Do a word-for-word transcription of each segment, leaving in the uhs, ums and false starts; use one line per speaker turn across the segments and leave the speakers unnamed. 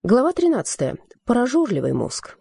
Глава тринадцатая. Прожорливый мозг.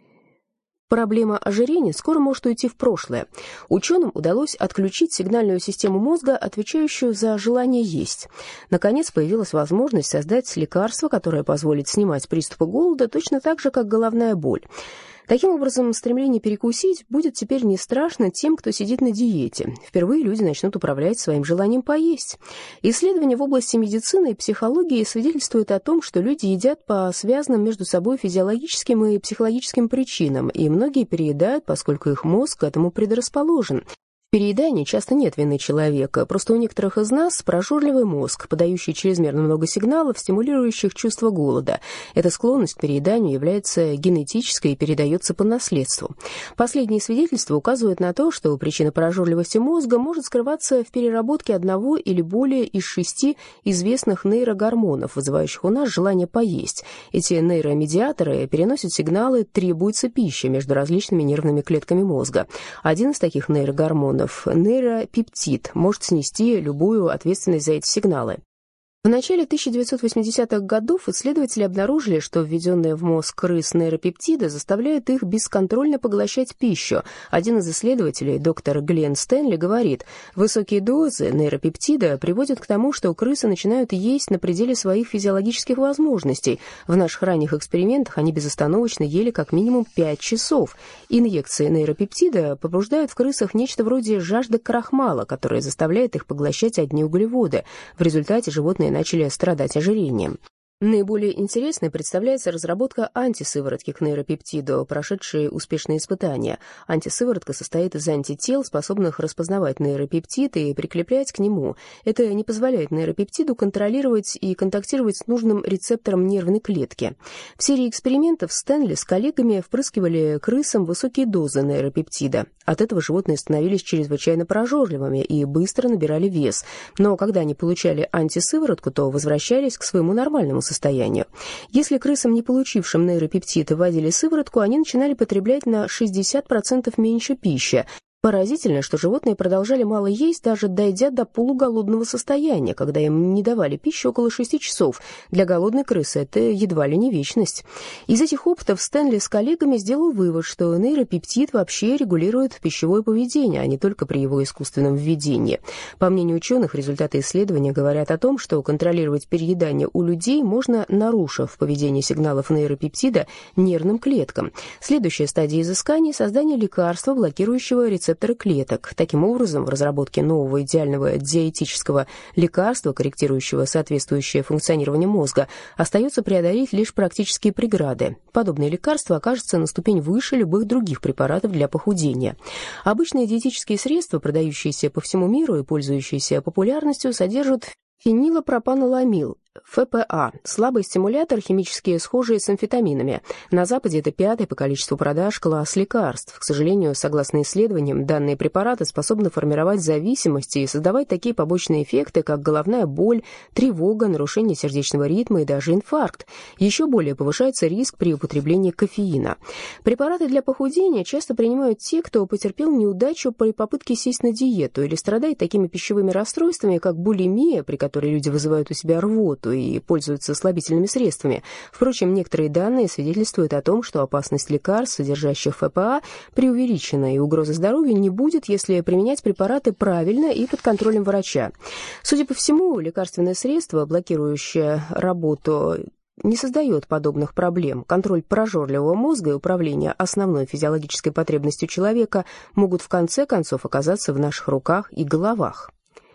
Проблема ожирения скоро может уйти в прошлое. Ученым удалось отключить сигнальную систему мозга, отвечающую за желание есть. Наконец появилась возможность создать лекарство, которое позволит снимать приступы голода точно так же, как головная боль. Таким образом, стремление перекусить будет теперь не страшно тем, кто сидит на диете. Впервые люди начнут управлять своим желанием поесть. Исследования в области медицины и психологии свидетельствуют о том, что люди едят по связанным между собой физиологическим и психологическим причинам, и многие переедают, поскольку их мозг к этому предрасположен. В переедании часто нет вины человека, просто у некоторых из нас прожорливый мозг, подающий чрезмерно много сигналов, стимулирующих чувство голода. Эта склонность к перееданию является генетической и передается по наследству. Последние свидетельства указывают на то, что причина прожорливости мозга может скрываться в переработке одного или более из шести известных нейрогормонов, вызывающих у нас желание поесть. Эти нейромедиаторы переносят сигналы «требуется пища» между различными нервными клетками мозга. Один из таких нейрогормонов нейропептид может снести любую ответственность за эти сигналы. В начале тысяча девятьсот восьмидесятых годов исследователи обнаружили, что введенные в мозг крыс нейропептиды заставляют их бесконтрольно поглощать пищу. Один из исследователей, доктор Глен Стэнли, говорит, высокие дозы нейропептида приводят к тому, что крысы начинают есть на пределе своих физиологических возможностей. В наших ранних экспериментах они безостановочно ели как минимум пять часов. Инъекции нейропептида побуждают в крысах нечто вроде жажды крахмала, которая заставляет их поглощать одни углеводы. В результате животные начали страдать ожирением. Наиболее интересной представляется разработка антисыворотки к нейропептиду, прошедшей успешные испытания. Антисыворотка состоит из антител, способных распознавать нейропептид и прикреплять к нему. Это не позволяет нейропептиду контролировать и контактировать с нужным рецептором нервной клетки. В серии экспериментов Стэнли с коллегами впрыскивали крысам высокие дозы нейропептида. От этого животные становились чрезвычайно прожорливыми и быстро набирали вес. Но когда они получали антисыворотку, то возвращались к своему нормальному состоянию. состоянию. Если крысам, не получившим нейропептид, вводили сыворотку, они начинали потреблять на шестьдесят процентов меньше пищи. Поразительно, что животные продолжали мало есть, даже дойдя до полуголодного состояния, когда им не давали пищи около шести часов. Для голодной крысы это едва ли не вечность. Из этих опытов Стэнли с коллегами сделал вывод, что нейропептид вообще регулирует пищевое поведение, а не только при его искусственном введении. По мнению ученых, результаты исследования говорят о том, что контролировать переедание у людей можно, нарушив поведение сигналов нейропептида нервным клеткам. Следующая стадия изыскания – создание лекарства, блокирующего рецепторы клеток. Таким образом, в разработке нового идеального диетического лекарства, корректирующего соответствующее функционирование мозга, остается преодолеть лишь практические преграды. Подобное лекарство окажется на ступень выше любых других препаратов для похудения. Обычные диетические средства, продающиеся по всему миру и пользующиеся популярностью, содержат фенилпропаноламид, эф пэ а, слабый стимулятор, химически схожий с амфетаминами. На Западе это пятый по количеству продаж класс лекарств. К сожалению, согласно исследованиям, данные препараты способны формировать зависимости и создавать такие побочные эффекты, как головная боль, тревога, нарушение сердечного ритма и даже инфаркт. Еще более повышается риск при употреблении кофеина. Препараты для похудения часто принимают те, кто потерпел неудачу при попытке сесть на диету или страдает такими пищевыми расстройствами, как булимия, при которой люди вызывают у себя рвоту и пользуются слабительными средствами. Впрочем, некоторые данные свидетельствуют о том, что опасность лекарств, содержащих эф пэ а, преувеличена, и угрозы здоровью не будет, если применять препараты правильно и под контролем врача. Судя по всему, лекарственное средство, блокирующее работу, не создает подобных проблем. Контроль прожорливого мозга и управление основной физиологической потребностью человека могут в конце концов оказаться в наших руках и головах.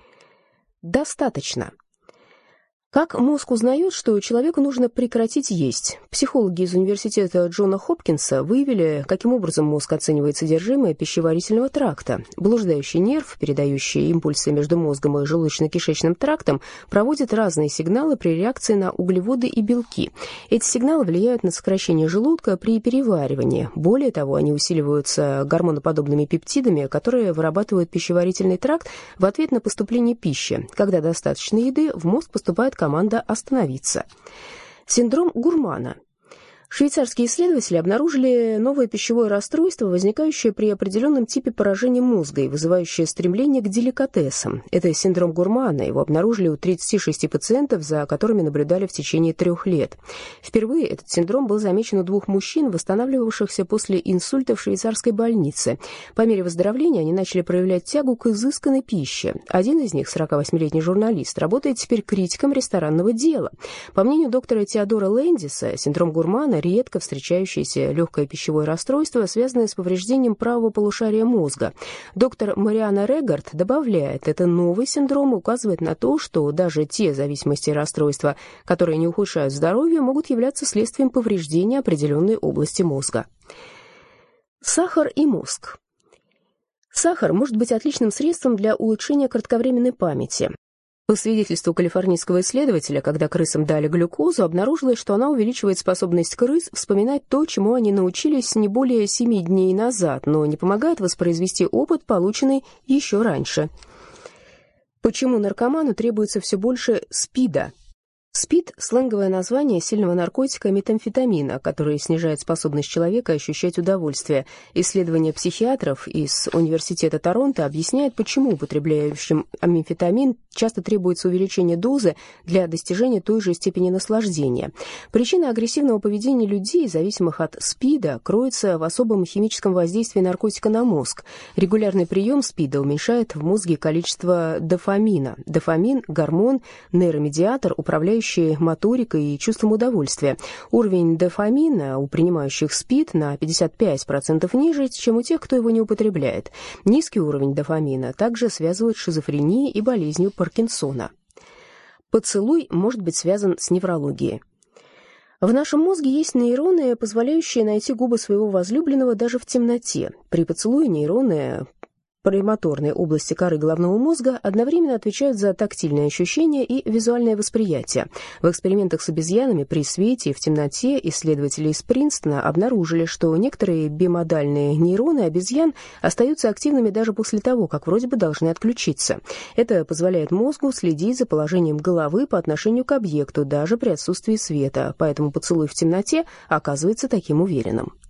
Достаточно. Как мозг узнает, что человеку нужно прекратить есть? Психологи из университета Джона Хопкинса выявили, каким образом мозг оценивает содержимое пищеварительного тракта. Блуждающий нерв, передающий импульсы между мозгом и желудочно-кишечным трактом, проводит разные сигналы при реакции на углеводы и белки. Эти сигналы влияют на сокращение желудка при переваривании. Более того, они усиливаются гормоноподобными пептидами, которые вырабатывает пищеварительный тракт в ответ на поступление пищи. Когда достаточно еды, в мозг поступает команда «остановиться». Синдром Гурмана. Швейцарские исследователи обнаружили новое пищевое расстройство, возникающее при определенном типе поражения мозга и вызывающее стремление к деликатесам. Это синдром Гурмана. Его обнаружили у тридцати шести пациентов, за которыми наблюдали в течение трех лет. Впервые этот синдром был замечен у двух мужчин, восстанавливавшихся после инсульта в швейцарской больнице. По мере выздоровления они начали проявлять тягу к изысканной пище. Один из них, сорокавосьмилетний журналист, работает теперь критиком ресторанного дела. По мнению доктора Теодора Лэндиса, синдром Гурмана — редко встречающееся легкое пищевое расстройство, связанное с повреждением правого полушария мозга. Доктор Мариана Регард добавляет, это новый синдром указывает на то, что даже те зависимости и расстройства, которые не ухудшают здоровье, могут являться следствием повреждения определенной области мозга. Сахар и мозг. Сахар может быть отличным средством для улучшения кратковременной памяти. По свидетельству калифорнийского исследователя, когда крысам дали глюкозу, обнаружилось, что она увеличивает способность крыс вспоминать то, чему они научились не более семи дней назад, но не помогает воспроизвести опыт, полученный еще раньше. Почему наркоману требуется все больше СПИДа? СПИД – сленговое название сильного наркотика метамфетамина, который снижает способность человека ощущать удовольствие. Исследование психиатров из Университета Торонто объясняет, почему употребляющим амфетамин часто требуется увеличение дозы для достижения той же степени наслаждения. Причина агрессивного поведения людей, зависимых от СПИДа, кроется в особом химическом воздействии наркотика на мозг. Регулярный прием СПИДа уменьшает в мозге количество дофамина. Дофамин – гормон, нейромедиатор, управляющий моторикой и чувством удовольствия. Уровень дофамина у принимающих СПИД на пятьдесят пять процентов ниже, чем у тех, кто его не употребляет. Низкий уровень дофамина также связывают с шизофренией и болезнью Паркинсона. Поцелуй может быть связан с неврологией. В нашем мозге есть нейроны, позволяющие найти губы своего возлюбленного даже в темноте. При поцелуе нейроны премоторной области коры головного мозга одновременно отвечают за тактильные ощущения и визуальное восприятие. В экспериментах с обезьянами при свете и в темноте исследователи из Принстона обнаружили, что некоторые бимодальные нейроны обезьян остаются активными даже после того, как вроде бы должны отключиться. Это позволяет мозгу следить за положением головы по отношению к объекту, даже при отсутствии света, поэтому поцелуй в темноте оказывается таким уверенным.